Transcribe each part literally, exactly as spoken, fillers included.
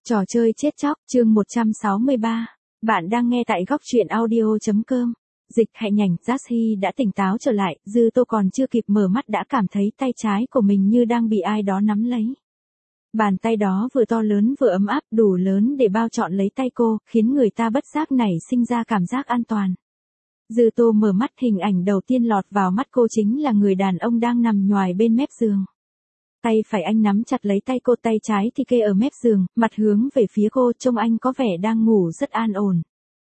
Trò chơi chết chóc, chương một trăm sáu mươi ba. Bạn đang nghe tại góc truyện audio.com. Dịch Hạnh Nhành, Jashy đã tỉnh táo trở lại, Dư Tô còn chưa kịp mở mắt đã cảm thấy tay trái của mình như đang bị ai đó nắm lấy. Bàn tay đó vừa to lớn vừa ấm áp, đủ lớn để bao trọn lấy tay cô, khiến người ta bất giác nảy sinh ra cảm giác an toàn. Dư Tô mở mắt, hình ảnh đầu tiên lọt vào mắt cô chính là người đàn ông đang nằm nhoài bên mép giường. Tay phải anh nắm chặt lấy tay cô, tay trái thì kê ở mép giường, mặt hướng về phía cô, trông anh có vẻ đang ngủ rất an ổn.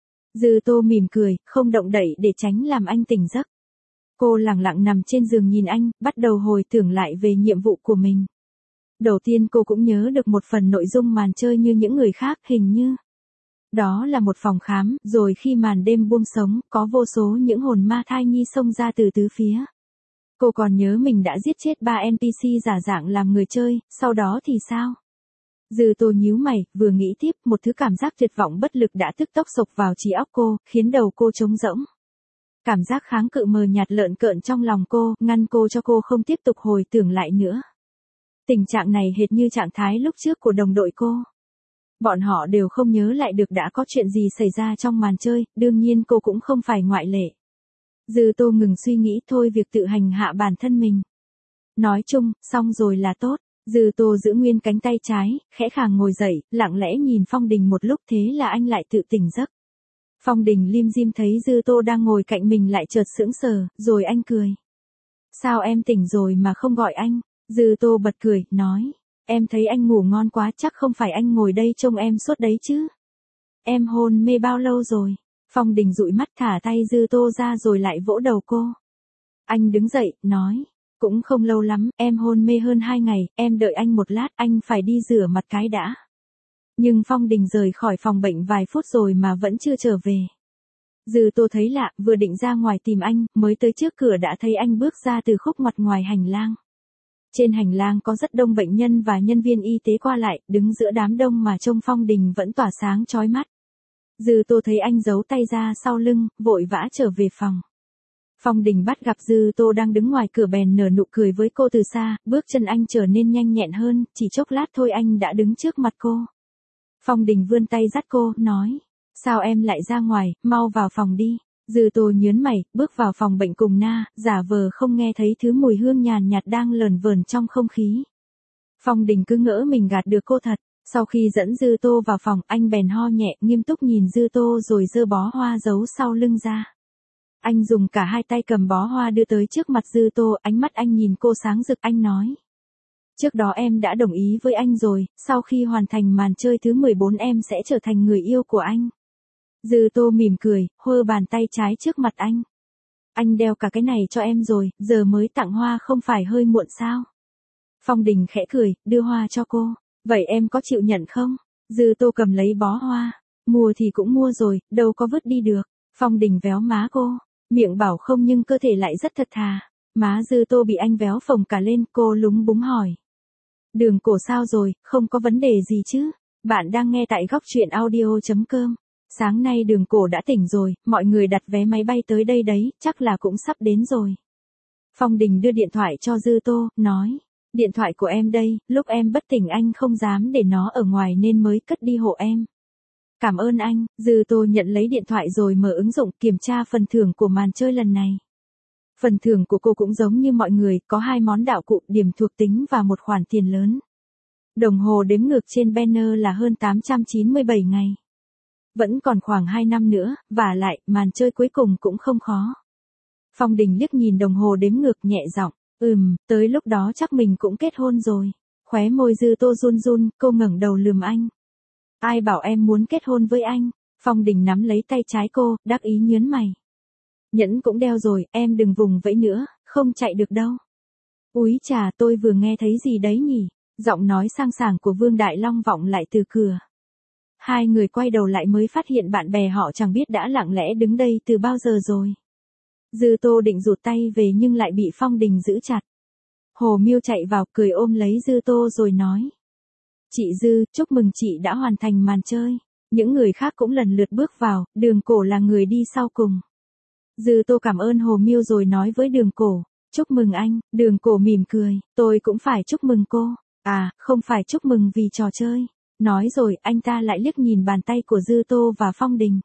Dư Tô mỉm cười, không động đậy để tránh làm anh tỉnh giấc. Cô lặng lặng nằm trên giường nhìn anh, bắt đầu hồi tưởng lại về nhiệm vụ của mình. Đầu tiên cô cũng nhớ được một phần nội dung màn chơi như những người khác, hình như đó là một phòng khám, rồi khi màn đêm buông sống, có vô số những hồn ma thai nhi xông ra từ tứ phía. Cô còn nhớ mình đã giết chết ba en pê xê giả dạng làm người chơi, sau đó thì sao? Dư Tô nhíu mày, vừa nghĩ tiếp, một thứ cảm giác tuyệt vọng bất lực đã tức tốc xộc vào trí óc cô, khiến đầu cô trống rỗng. Cảm giác kháng cự mờ nhạt lợn cợn trong lòng cô, ngăn cô cho cô không tiếp tục hồi tưởng lại nữa. Tình trạng này hệt như trạng thái lúc trước của đồng đội cô. Bọn họ đều không nhớ lại được đã có chuyện gì xảy ra trong màn chơi, đương nhiên cô cũng không phải ngoại lệ. Dư Tô ngừng suy nghĩ, thôi việc tự hành hạ bản thân mình. Nói chung, xong rồi là tốt. Dư Tô giữ nguyên cánh tay trái, khẽ khàng ngồi dậy, lặng lẽ nhìn Phong Đình một lúc, thế là anh lại tự tỉnh giấc. Phong Đình lim dim thấy Dư Tô đang ngồi cạnh mình lại chợt sững sờ, rồi anh cười. Sao em tỉnh rồi mà không gọi anh? Dư Tô bật cười, nói. Em thấy anh ngủ ngon quá, chắc không phải anh ngồi đây trông em suốt đấy chứ. Em hôn mê bao lâu rồi? Phong Đình dụi mắt thả tay Dư Tô ra rồi lại vỗ đầu cô. Anh đứng dậy, nói. Cũng không lâu lắm, em hôn mê hơn hai ngày, em đợi anh một lát, anh phải đi rửa mặt cái đã. Nhưng Phong Đình rời khỏi phòng bệnh vài phút rồi mà vẫn chưa trở về. Dư Tô thấy lạ, vừa định ra ngoài tìm anh, mới tới trước cửa đã thấy anh bước ra từ khúc ngoặt ngoài hành lang. Trên hành lang có rất đông bệnh nhân và nhân viên y tế qua lại, đứng giữa đám đông mà trông Phong Đình vẫn tỏa sáng chói mắt. Dư Tô thấy anh giấu tay ra sau lưng, vội vã trở về phòng. Phong Đình bắt gặp Dư Tô đang đứng ngoài cửa bèn nở nụ cười với cô từ xa, bước chân anh trở nên nhanh nhẹn hơn, chỉ chốc lát thôi anh đã đứng trước mặt cô. Phong Đình vươn tay dắt cô, nói, sao em lại ra ngoài, mau vào phòng đi. Dư Tô nhớn mày, bước vào phòng bệnh cùng Na, giả vờ không nghe thấy thứ mùi hương nhàn nhạt đang lờn vờn trong không khí. Phong Đình cứ ngỡ mình gạt được cô thật. Sau khi dẫn Dư Tô vào phòng, anh bèn ho nhẹ, nghiêm túc nhìn Dư Tô rồi giơ bó hoa giấu sau lưng ra. Anh dùng cả hai tay cầm bó hoa đưa tới trước mặt Dư Tô, ánh mắt anh nhìn cô sáng rực, anh nói. Trước đó em đã đồng ý với anh rồi, sau khi hoàn thành màn chơi thứ mười bốn em sẽ trở thành người yêu của anh. Dư Tô mỉm cười, hơ bàn tay trái trước mặt anh. Anh đeo cả cái này cho em rồi, giờ mới tặng hoa không phải hơi muộn sao? Phong Đình khẽ cười, đưa hoa cho cô. Vậy em có chịu nhận không? Dư Tô cầm lấy bó hoa. Mua thì cũng mua rồi, đâu có vứt đi được. Phong Đình véo má cô. Miệng bảo không nhưng cơ thể lại rất thật thà. Má Dư Tô bị anh véo phồng cả lên, cô lúng búng hỏi. Đường Cổ sao rồi, không có vấn đề gì chứ? Bạn đang nghe tại góc truyện audio.com. Sáng nay Đường Cổ đã tỉnh rồi, mọi người đặt vé máy bay tới đây đấy, chắc là cũng sắp đến rồi. Phong Đình đưa điện thoại cho Dư Tô, nói. Điện thoại của em đây, lúc em bất tỉnh anh không dám để nó ở ngoài nên mới cất đi hộ em. Cảm ơn anh. Dư Tô nhận lấy điện thoại rồi mở ứng dụng kiểm tra phần thưởng của màn chơi lần này. Phần thưởng của cô cũng giống như mọi người, có hai món đạo cụ, điểm thuộc tính và một khoản tiền lớn. Đồng hồ đếm ngược trên banner là hơn tám trăm chín mươi bảy ngày. Vẫn còn khoảng hai năm nữa, và lại, màn chơi cuối cùng cũng không khó. Phong Đình liếc nhìn đồng hồ đếm ngược nhẹ giọng. Ừm, tới lúc đó chắc mình cũng kết hôn rồi. Khóe môi Dư Tô run run, cô ngẩng đầu lườm anh. Ai bảo em muốn kết hôn với anh? Phong Đình nắm lấy tay trái cô, đắc ý nhớn mày. Nhẫn cũng đeo rồi, em đừng vùng vẫy nữa, không chạy được đâu. Úi chà, tôi vừa nghe thấy gì đấy nhỉ? Giọng nói sang sảng của Vương Đại Long vọng lại từ cửa. Hai người quay đầu lại mới phát hiện bạn bè họ chẳng biết đã lặng lẽ đứng đây từ bao giờ rồi. Dư Tô định rụt tay về nhưng lại bị Phong Đình giữ chặt. Hồ Miêu chạy vào cười ôm lấy Dư Tô rồi nói. Chị Dư, chúc mừng chị đã hoàn thành màn chơi. Những người khác cũng lần lượt bước vào, Đường Cổ là người đi sau cùng. Dư Tô cảm ơn Hồ Miêu rồi nói với Đường Cổ. Chúc mừng anh. Đường Cổ mỉm cười, tôi cũng phải chúc mừng cô. À, không phải chúc mừng vì trò chơi. Nói rồi, anh ta lại liếc nhìn bàn tay của Dư Tô và Phong Đình.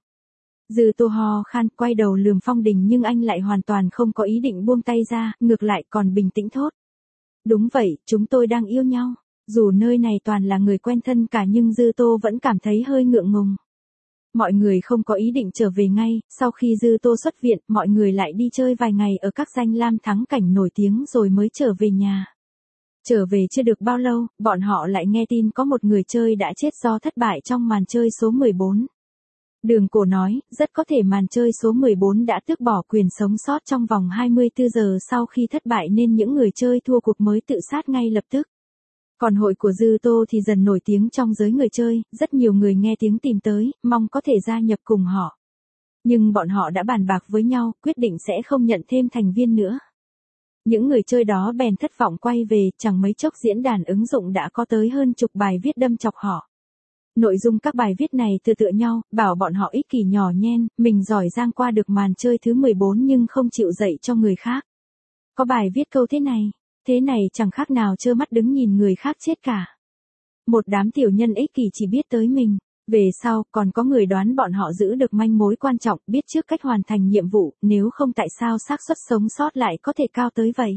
Dư Tô ho khan, quay đầu lườm Phong Đình nhưng anh lại hoàn toàn không có ý định buông tay ra, ngược lại còn bình tĩnh thốt. Đúng vậy, chúng tôi đang yêu nhau. Dù nơi này toàn là người quen thân cả nhưng Dư Tô vẫn cảm thấy hơi ngượng ngùng. Mọi người không có ý định trở về ngay, sau khi Dư Tô xuất viện, mọi người lại đi chơi vài ngày ở các danh lam thắng cảnh nổi tiếng rồi mới trở về nhà. Trở về chưa được bao lâu, bọn họ lại nghe tin có một người chơi đã chết do thất bại trong màn chơi số mười bốn. Đường Cổ nói, rất có thể màn chơi số mười bốn đã tước bỏ quyền sống sót trong vòng hai mươi tư giờ sau khi thất bại nên những người chơi thua cuộc mới tự sát ngay lập tức. Còn hội của Dư Tô thì dần nổi tiếng trong giới người chơi, rất nhiều người nghe tiếng tìm tới, mong có thể gia nhập cùng họ. Nhưng bọn họ đã bàn bạc với nhau, quyết định sẽ không nhận thêm thành viên nữa. Những người chơi đó bèn thất vọng quay về, chẳng mấy chốc diễn đàn ứng dụng đã có tới hơn chục bài viết đâm chọc họ. Nội dung các bài viết này tựa tựa nhau, bảo bọn họ ích kỷ nhỏ nhen, mình giỏi giang qua được màn chơi thứ mười bốn nhưng không chịu dạy cho người khác. Có bài viết câu thế này, thế này chẳng khác nào trơ mắt đứng nhìn người khác chết cả. Một đám tiểu nhân ích kỷ chỉ biết tới mình. Về sau, còn có người đoán bọn họ giữ được manh mối quan trọng, biết trước cách hoàn thành nhiệm vụ, nếu không tại sao xác suất sống sót lại có thể cao tới vậy.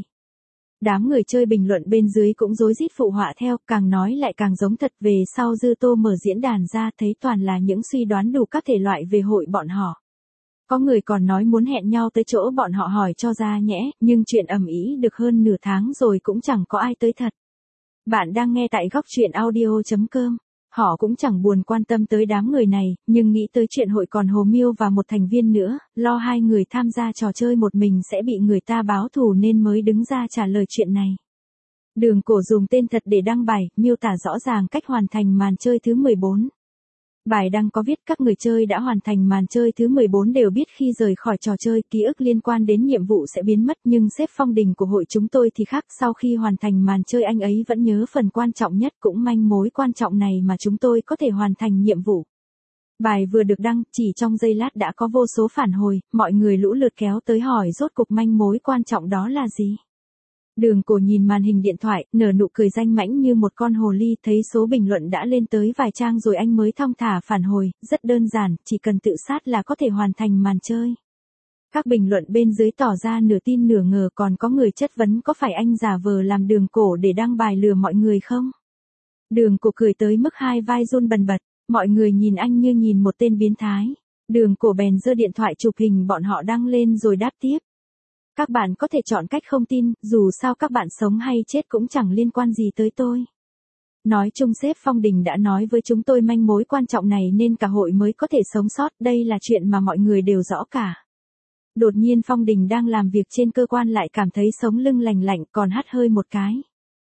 Đám người chơi bình luận bên dưới cũng rối rít phụ họa theo, càng nói lại càng giống thật. Về sau Dư Tô mở diễn đàn ra thấy toàn là những suy đoán đủ các thể loại về hội bọn họ. Có người còn nói muốn hẹn nhau tới chỗ bọn họ hỏi cho ra nhẽ, nhưng chuyện ầm ĩ được hơn nửa tháng rồi cũng chẳng có ai tới thật. Bạn đang nghe tại góc truyện audio chấm com. Họ cũng chẳng buồn quan tâm tới đám người này, nhưng nghĩ tới chuyện hội còn Hồ Miêu và một thành viên nữa, lo hai người tham gia trò chơi một mình sẽ bị người ta báo thù nên mới đứng ra trả lời chuyện này. Đường Cổ dùng tên thật để đăng bài, miêu tả rõ ràng cách hoàn thành màn chơi thứ mười bốn. Bài đăng có viết các người chơi đã hoàn thành màn chơi thứ mười bốn đều biết khi rời khỏi trò chơi ký ức liên quan đến nhiệm vụ sẽ biến mất, nhưng sếp Phong Đình của hội chúng tôi thì khác, sau khi hoàn thành màn chơi anh ấy vẫn nhớ phần quan trọng nhất, cũng manh mối quan trọng này mà chúng tôi có thể hoàn thành nhiệm vụ. Bài vừa được đăng, chỉ trong giây lát đã có vô số phản hồi, mọi người lũ lượt kéo tới hỏi rốt cục manh mối quan trọng đó là gì. Đường Cổ nhìn màn hình điện thoại, nở nụ cười danh mãnh như một con hồ ly, thấy số bình luận đã lên tới vài trang rồi anh mới thong thả phản hồi, rất đơn giản, chỉ cần tự sát là có thể hoàn thành màn chơi. Các bình luận bên dưới tỏ ra nửa tin nửa ngờ, còn có người chất vấn có phải anh giả vờ làm Đường Cổ để đăng bài lừa mọi người không? Đường Cổ cười tới mức hai vai run bần bật, mọi người nhìn anh như nhìn một tên biến thái. Đường Cổ bèn giơ điện thoại chụp hình bọn họ đăng lên rồi đáp tiếp. Các bạn có thể chọn cách không tin, dù sao các bạn sống hay chết cũng chẳng liên quan gì tới tôi. Nói chung sếp Phong Đình đã nói với chúng tôi manh mối quan trọng này nên cả hội mới có thể sống sót, đây là chuyện mà mọi người đều rõ cả. Đột nhiên Phong Đình đang làm việc trên cơ quan lại cảm thấy sống lưng lành lạnh, còn hắt hơi một cái.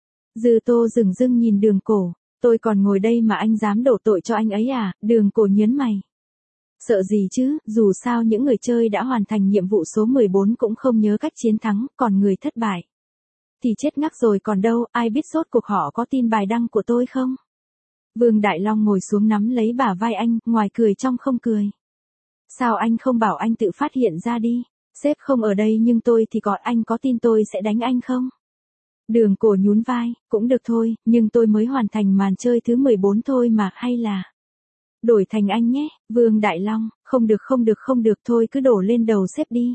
Dư Tô dửng dưng nhìn Đường Cổ, tôi còn ngồi đây mà anh dám đổ tội cho anh ấy à? Đường Cổ nhớn mày. Sợ gì chứ, dù sao những người chơi đã hoàn thành nhiệm vụ số mười bốn cũng không nhớ cách chiến thắng, còn người thất bại thì chết ngắc rồi còn đâu, ai biết sốt cuộc họ có tin bài đăng của tôi không? Vương Đại Long ngồi xuống nắm lấy bả vai anh, ngoài cười trong không cười. Sao anh không bảo anh tự phát hiện ra đi, sếp không ở đây nhưng tôi thì có, anh có tin tôi sẽ đánh anh không? Đường Cổ nhún vai, cũng được thôi, nhưng tôi mới hoàn thành màn chơi thứ mười bốn thôi mà, hay là đổi thành anh nhé. Vương Đại Long, không được không được không được thôi cứ đổ lên đầu sếp đi.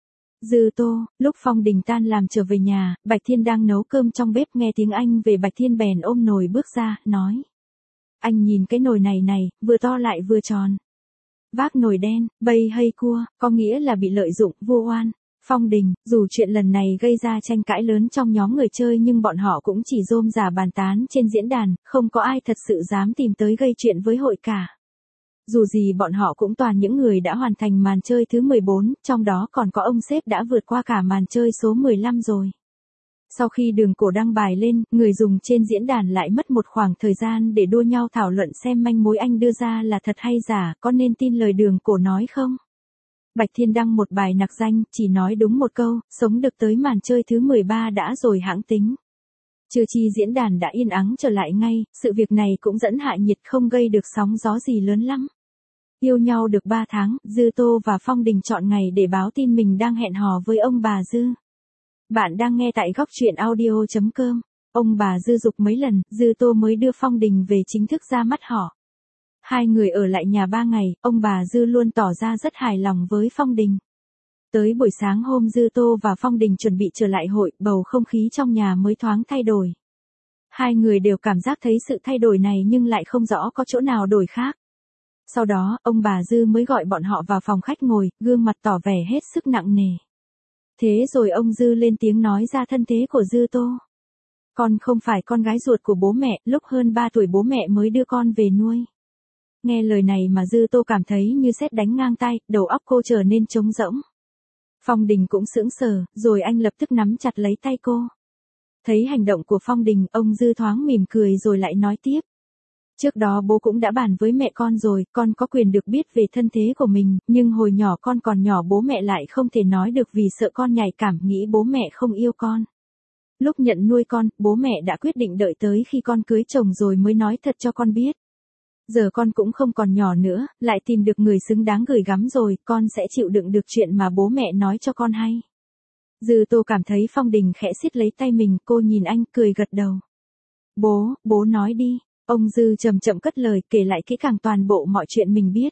Dư Tô, lúc Phong Đình tan làm trở về nhà, Bạch Thiên đang nấu cơm trong bếp, nghe tiếng anh về Bạch Thiên bèn ôm nồi bước ra, nói. Anh nhìn cái nồi này này, vừa to lại vừa tròn. Vác nồi đen, bay hay cua, có nghĩa là bị lợi dụng, vu oan. Phong Đình, dù chuyện lần này gây ra tranh cãi lớn trong nhóm người chơi nhưng bọn họ cũng chỉ rôm rả bàn tán trên diễn đàn, không có ai thật sự dám tìm tới gây chuyện với hội cả. Dù gì bọn họ cũng toàn những người đã hoàn thành màn chơi thứ mười bốn, trong đó còn có ông sếp đã vượt qua cả màn chơi số mười lăm rồi. Sau khi Đường Cổ đăng bài lên, người dùng trên diễn đàn lại mất một khoảng thời gian để đua nhau thảo luận xem manh mối anh đưa ra là thật hay giả, có nên tin lời Đường Cổ nói không? Bạch Thiên đăng một bài nặc danh, chỉ nói đúng một câu, sống được tới màn chơi thứ mười ba đã rồi hãng tính. Trừ chi diễn đàn đã yên ắng trở lại ngay, sự việc này cũng dẫn hạ nhiệt không gây được sóng gió gì lớn lắm. Yêu nhau được ba tháng, Dư Tô và Phong Đình chọn ngày để báo tin mình đang hẹn hò với ông bà Dư. Bạn đang nghe tại góc truyện audio chấm com. ông bà Dư dục mấy lần, Dư Tô mới đưa Phong Đình về chính thức ra mắt họ. Hai người ở lại nhà ba ngày, ông bà Dư luôn tỏ ra rất hài lòng với Phong Đình. Tới buổi sáng hôm Dư Tô và Phong Đình chuẩn bị trở lại hội, bầu không khí trong nhà mới thoáng thay đổi. Hai người đều cảm giác thấy sự thay đổi này nhưng lại không rõ có chỗ nào đổi khác. Sau đó, ông bà Dư mới gọi bọn họ vào phòng khách ngồi, gương mặt tỏ vẻ hết sức nặng nề. Thế rồi ông Dư lên tiếng nói ra thân thế của Dư Tô. Con không phải con gái ruột của bố mẹ, lúc hơn ba tuổi bố mẹ mới đưa con về nuôi. Nghe lời này mà Dư Tô cảm thấy như sét đánh ngang tai, đầu óc cô trở nên trống rỗng. Phong Đình cũng sững sờ, rồi anh lập tức nắm chặt lấy tay cô. Thấy hành động của Phong Đình, ông Dư thoáng mỉm cười rồi lại nói tiếp. Trước đó bố cũng đã bàn với mẹ con rồi, con có quyền được biết về thân thế của mình, nhưng hồi nhỏ con còn nhỏ bố mẹ lại không thể nói được vì sợ con nhạy cảm, nghĩ bố mẹ không yêu con. Lúc nhận nuôi con, bố mẹ đã quyết định đợi tới khi con cưới chồng rồi mới nói thật cho con biết. Giờ con cũng không còn nhỏ nữa, lại tìm được người xứng đáng gửi gắm rồi, con sẽ chịu đựng được chuyện mà bố mẹ nói cho con hay. Dư Tô cảm thấy Phong Đình khẽ siết lấy tay mình, cô nhìn anh cười gật đầu. Bố, bố nói đi. Ông Dư chậm chậm cất lời, kể lại kỹ càng toàn bộ mọi chuyện mình biết.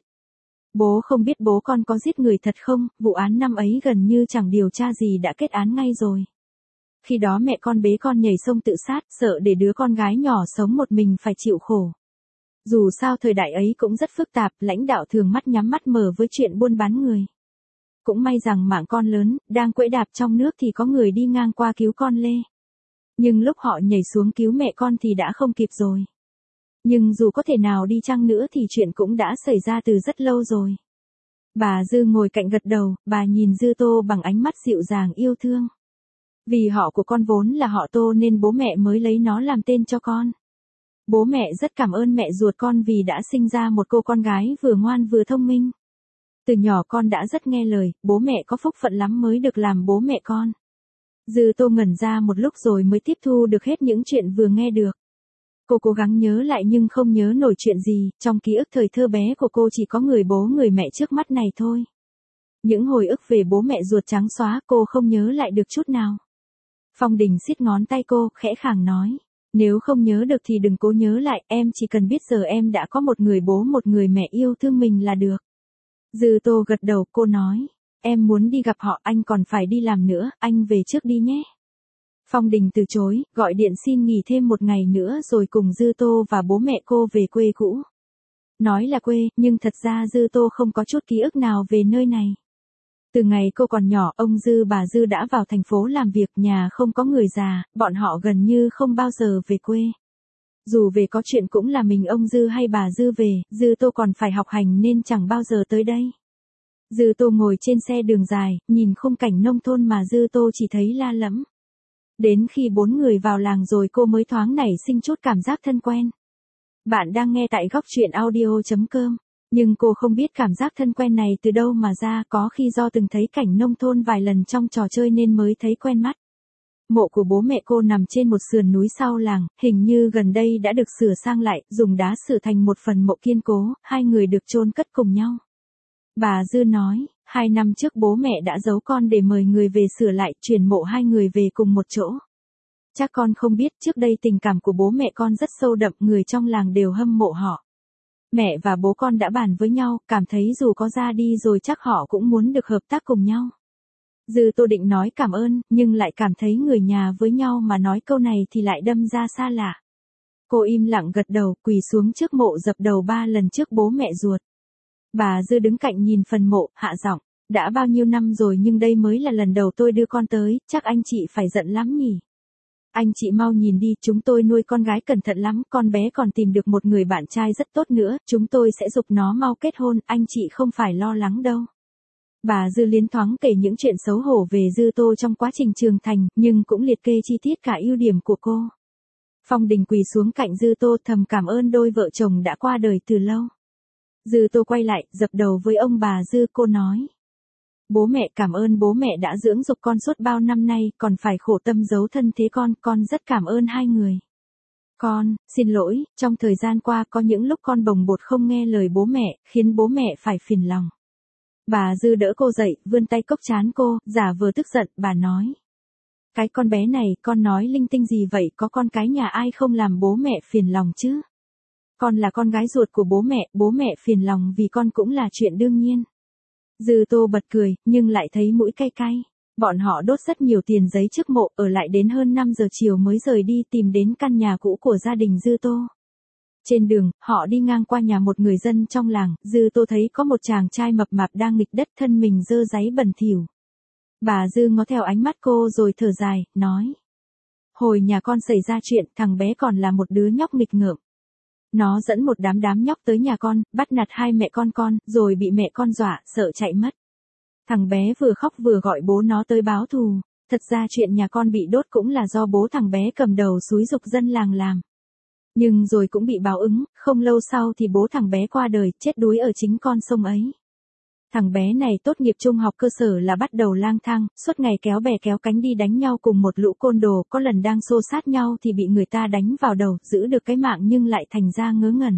Bố không biết bố con có giết người thật không, vụ án năm ấy gần như chẳng điều tra gì đã kết án ngay rồi. Khi đó mẹ con bế con nhảy sông tự sát, sợ để đứa con gái nhỏ sống một mình phải chịu khổ. Dù sao thời đại ấy cũng rất phức tạp, lãnh đạo thường mắt nhắm mắt mở với chuyện buôn bán người. Cũng may rằng mạng con lớn, đang quẫy đạp trong nước thì có người đi ngang qua cứu con lê. Nhưng lúc họ nhảy xuống cứu mẹ con thì đã không kịp rồi. Nhưng dù có thể nào đi chăng nữa thì chuyện cũng đã xảy ra từ rất lâu rồi. Bà Dư ngồi cạnh gật đầu, bà nhìn Dư Tô bằng ánh mắt dịu dàng yêu thương. Vì họ của con vốn là họ Tô nên bố mẹ mới lấy nó làm tên cho con. Bố mẹ rất cảm ơn mẹ ruột con vì đã sinh ra một cô con gái vừa ngoan vừa thông minh. Từ nhỏ con đã rất nghe lời, bố mẹ có phúc phận lắm mới được làm bố mẹ con. Dư Tô ngẩn ra một lúc rồi mới tiếp thu được hết những chuyện vừa nghe được. Cô cố gắng nhớ lại nhưng không nhớ nổi chuyện gì, trong ký ức thời thơ bé của cô chỉ có người bố người mẹ trước mắt này thôi. Những hồi ức về bố mẹ ruột trắng xóa cô không nhớ lại được chút nào. Phong Đình siết ngón tay cô, khẽ khàng nói. Nếu không nhớ được thì đừng cố nhớ lại, em chỉ cần biết giờ em đã có một người bố một người mẹ yêu thương mình là được. Dư Tô gật đầu, cô nói. Em muốn đi gặp họ, anh còn phải đi làm nữa, anh về trước đi nhé. Phong Đình từ chối, gọi điện xin nghỉ thêm một ngày nữa rồi cùng Dư Tô và bố mẹ cô về quê cũ. Nói là quê, nhưng thật ra Dư Tô không có chút ký ức nào về nơi này. Từ ngày cô còn nhỏ, ông Dư bà Dư đã vào thành phố làm việc, nhà không có người già, bọn họ gần như không bao giờ về quê. Dù về có chuyện cũng là mình ông Dư hay bà Dư về, Dư Tô còn phải học hành nên chẳng bao giờ tới đây. Dư Tô ngồi trên xe đường dài, nhìn khung cảnh nông thôn mà Dư Tô chỉ thấy la lẫm. Đến khi bốn người vào làng rồi cô mới thoáng nảy sinh chút cảm giác thân quen. Bạn đang nghe tại góc truyện audio chấm com, nhưng cô không biết cảm giác thân quen này từ đâu mà ra, có khi do từng thấy cảnh nông thôn vài lần trong trò chơi nên mới thấy quen mắt. Mộ của bố mẹ cô nằm trên một sườn núi sau làng, hình như gần đây đã được sửa sang lại, dùng đá sửa thành một phần mộ kiên cố, hai người được chôn cất cùng nhau. Bà Dư nói, hai năm trước bố mẹ đã giấu con để mời người về sửa lại, chuyển mộ hai người về cùng một chỗ. Chắc con không biết, trước đây tình cảm của bố mẹ con rất sâu đậm, người trong làng đều hâm mộ họ. Mẹ và bố con đã bàn với nhau, cảm thấy dù có ra đi rồi chắc họ cũng muốn được hợp tác cùng nhau. Dư Tô định nói cảm ơn, nhưng lại cảm thấy người nhà với nhau mà nói câu này thì lại đâm ra xa lạ. Cô im lặng gật đầu, quỳ xuống trước mộ dập đầu ba lần trước bố mẹ ruột. Bà Dư đứng cạnh nhìn phần mộ, hạ giọng, đã bao nhiêu năm rồi nhưng đây mới là lần đầu tôi đưa con tới, chắc anh chị phải giận lắm nhỉ. Anh chị mau nhìn đi, chúng tôi nuôi con gái cẩn thận lắm, con bé còn tìm được một người bạn trai rất tốt nữa, chúng tôi sẽ giục nó mau kết hôn, anh chị không phải lo lắng đâu. Bà Dư liến thoáng kể những chuyện xấu hổ về Dư Tô trong quá trình trưởng thành, nhưng cũng liệt kê chi tiết cả ưu điểm của cô. Phong Đình quỳ xuống cạnh Dư Tô thầm cảm ơn đôi vợ chồng đã qua đời từ lâu. Dư Tô quay lại, dập đầu với ông bà Dư, cô nói. Bố mẹ cảm ơn bố mẹ đã dưỡng dục con suốt bao năm nay, còn phải khổ tâm giấu thân thế con, con rất cảm ơn hai người. Con, xin lỗi, trong thời gian qua có những lúc con bồng bột không nghe lời bố mẹ, khiến bố mẹ phải phiền lòng. Bà Dư đỡ cô dậy, vươn tay cốc trán cô, giả vờ tức giận, bà nói. Cái con bé này, con nói linh tinh gì vậy, có con cái nhà ai không làm bố mẹ phiền lòng chứ? Con là con gái ruột của bố mẹ, bố mẹ phiền lòng vì con cũng là chuyện đương nhiên. Dư Tô bật cười, nhưng lại thấy mũi cay cay. Bọn họ đốt rất nhiều tiền giấy trước mộ, ở lại đến hơn năm giờ chiều mới rời đi tìm đến căn nhà cũ của gia đình Dư Tô. Trên đường, họ đi ngang qua nhà một người dân trong làng, Dư Tô thấy có một chàng trai mập mạp đang nghịch đất thân mình dơ dáy bẩn thỉu. Bà Dư ngó theo ánh mắt cô rồi thở dài, nói. Hồi nhà con xảy ra chuyện, thằng bé còn là một đứa nhóc nghịch ngợm. Nó dẫn một đám đám nhóc tới nhà con, bắt nạt hai mẹ con con, rồi bị mẹ con dọa, sợ chạy mất. Thằng bé vừa khóc vừa gọi bố nó tới báo thù. Thật ra chuyện nhà con bị đốt cũng là do bố thằng bé cầm đầu xúi giục dân làng làm. Nhưng rồi cũng bị báo ứng, không lâu sau thì bố thằng bé qua đời, chết đuối ở chính con sông ấy. Thằng bé này tốt nghiệp trung học cơ sở là bắt đầu lang thang, suốt ngày kéo bè kéo cánh đi đánh nhau cùng một lũ côn đồ, có lần đang xô sát nhau thì bị người ta đánh vào đầu, giữ được cái mạng nhưng lại thành ra ngớ ngẩn.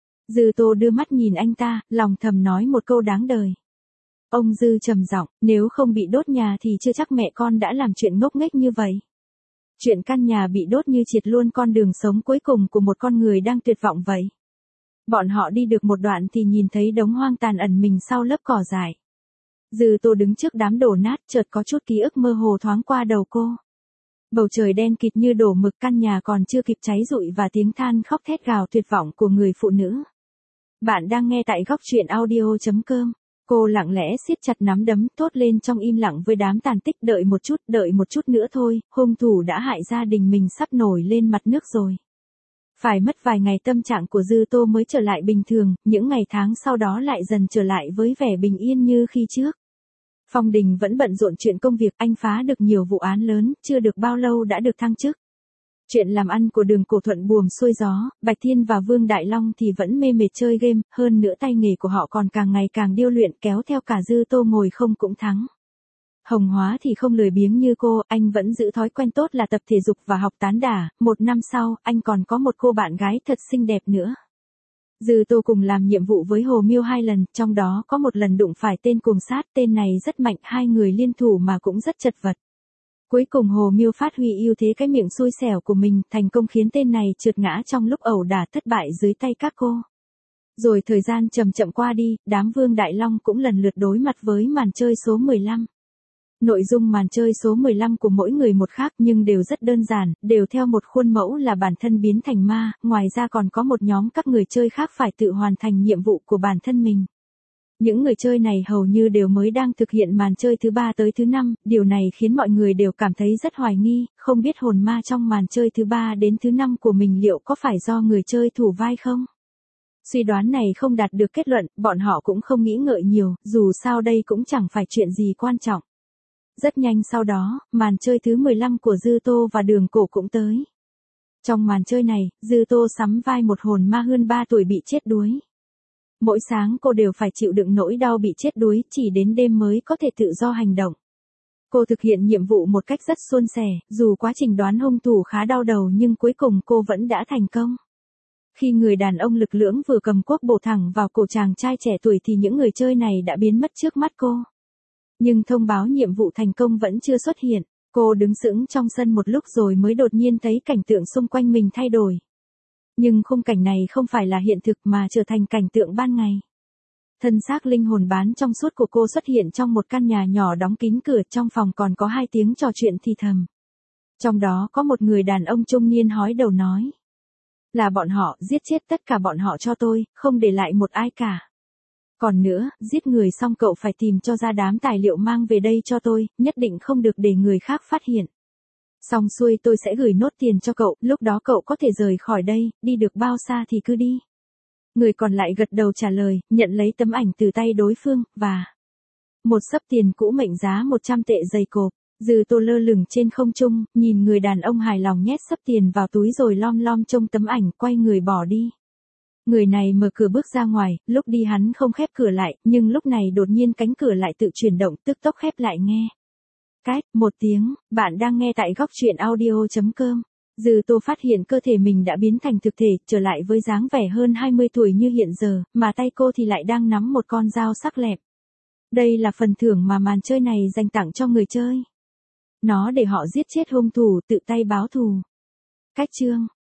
Dư Tô đưa mắt nhìn anh ta, lòng thầm nói một câu đáng đời. Ông Dư trầm giọng, nếu không bị đốt nhà thì chưa chắc mẹ con đã làm chuyện ngốc nghếch như vậy. Chuyện căn nhà bị đốt như triệt luôn con đường sống cuối cùng của một con người đang tuyệt vọng vậy. Bọn họ đi được một đoạn thì nhìn thấy đống hoang tàn ẩn mình sau lớp cỏ dại. Dư Tô đứng trước đám đổ nát, chợt có chút ký ức mơ hồ thoáng qua đầu cô. Bầu trời đen kịt như đổ mực, căn nhà còn chưa kịp cháy rụi và tiếng than khóc thét gào tuyệt vọng của người phụ nữ. Bạn đang nghe tại góc truyện audio chấm com. Cô lặng lẽ siết chặt nắm đấm, thốt lên trong im lặng với đám tàn tích, đợi một chút, đợi một chút nữa thôi, hung thủ đã hại gia đình mình sắp nổi lên mặt nước rồi. Phải mất vài ngày tâm trạng của Dư Tô mới trở lại bình thường, những ngày tháng sau đó lại dần trở lại với vẻ bình yên như khi trước. Phong Đình vẫn bận rộn chuyện công việc, anh phá được nhiều vụ án lớn, chưa được bao lâu đã được thăng chức. Chuyện làm ăn của Đường Cổ thuận buồm xuôi gió, Bạch Thiên và Vương Đại Long thì vẫn mê mệt chơi game, hơn nữa tay nghề của họ còn càng ngày càng điêu luyện, kéo theo cả Dư Tô ngồi không cũng thắng. Hồng Hóa thì không lười biếng như cô, anh vẫn giữ thói quen tốt là tập thể dục và học tán đả, một năm sau, anh còn có một cô bạn gái thật xinh đẹp nữa. Dư Tô cùng làm nhiệm vụ với Hồ Miêu hai lần, trong đó có một lần đụng phải tên cuồng sát, tên này rất mạnh, hai người liên thủ mà cũng rất chật vật. Cuối cùng Hồ Miêu phát huy ưu thế cái miệng xui xẻo của mình, thành công khiến tên này trượt ngã trong lúc ẩu đả thất bại dưới tay các cô. Rồi thời gian chậm chậm qua đi, đám Vương Đại Long cũng lần lượt đối mặt với màn chơi số mười lăm. Nội dung màn chơi số mười lăm của mỗi người một khác nhưng đều rất đơn giản, đều theo một khuôn mẫu là bản thân biến thành ma, ngoài ra còn có một nhóm các người chơi khác phải tự hoàn thành nhiệm vụ của bản thân mình. Những người chơi này hầu như đều mới đang thực hiện màn chơi thứ ba tới thứ năm, điều này khiến mọi người đều cảm thấy rất hoài nghi, không biết hồn ma trong màn chơi thứ ba đến thứ năm của mình liệu có phải do người chơi thủ vai không? Suy đoán này không đạt được kết luận, bọn họ cũng không nghĩ ngợi nhiều, dù sao đây cũng chẳng phải chuyện gì quan trọng. Rất nhanh sau đó, màn chơi thứ mười lăm của Dư Tô và Đường Cổ cũng tới. Trong màn chơi này, Dư Tô sắm vai một hồn ma hơn ba tuổi bị chết đuối. Mỗi sáng cô đều phải chịu đựng nỗi đau bị chết đuối, chỉ đến đêm mới có thể tự do hành động. Cô thực hiện nhiệm vụ một cách rất suôn sẻ, dù quá trình đoán hung thủ khá đau đầu nhưng cuối cùng cô vẫn đã thành công. Khi người đàn ông lực lưỡng vừa cầm cuốc bổ thẳng vào cổ chàng trai trẻ tuổi thì những người chơi này đã biến mất trước mắt cô. Nhưng thông báo nhiệm vụ thành công vẫn chưa xuất hiện, cô đứng sững trong sân một lúc rồi mới đột nhiên thấy cảnh tượng xung quanh mình thay đổi. Nhưng khung cảnh này không phải là hiện thực mà trở thành cảnh tượng ban ngày. Thân xác linh hồn bán trong suốt của cô xuất hiện trong một căn nhà nhỏ đóng kín cửa, trong phòng còn có hai tiếng trò chuyện thì thầm. Trong đó có một người đàn ông trung niên hói đầu nói. Là bọn họ, giết chết tất cả bọn họ cho tôi, không để lại một ai cả. Còn nữa, giết người xong cậu phải tìm cho ra đám tài liệu mang về đây cho tôi, nhất định không được để người khác phát hiện. Xong xuôi tôi sẽ gửi nốt tiền cho cậu, lúc đó cậu có thể rời khỏi đây, đi được bao xa thì cứ đi. Người còn lại gật đầu trả lời, nhận lấy tấm ảnh từ tay đối phương, và một xấp tiền cũ mệnh giá một trăm tệ dày cộp. Dư Tô lơ lửng trên không trung, nhìn người đàn ông hài lòng nhét xấp tiền vào túi rồi lom lom trông tấm ảnh, quay người bỏ đi. Người này mở cửa bước ra ngoài, lúc đi hắn không khép cửa lại, nhưng lúc này đột nhiên cánh cửa lại tự chuyển động, tức tốc khép lại nghe. Cách, một tiếng, bạn đang nghe tại góc truyện audio chấm com. Dư Tô phát hiện cơ thể mình đã biến thành thực thể, trở lại với dáng vẻ hơn hai mươi tuổi như hiện giờ, mà tay cô thì lại đang nắm một con dao sắc lẹm. Đây là phần thưởng mà màn chơi này dành tặng cho người chơi. Nó để họ giết chết hung thủ tự tay báo thù. Cách chương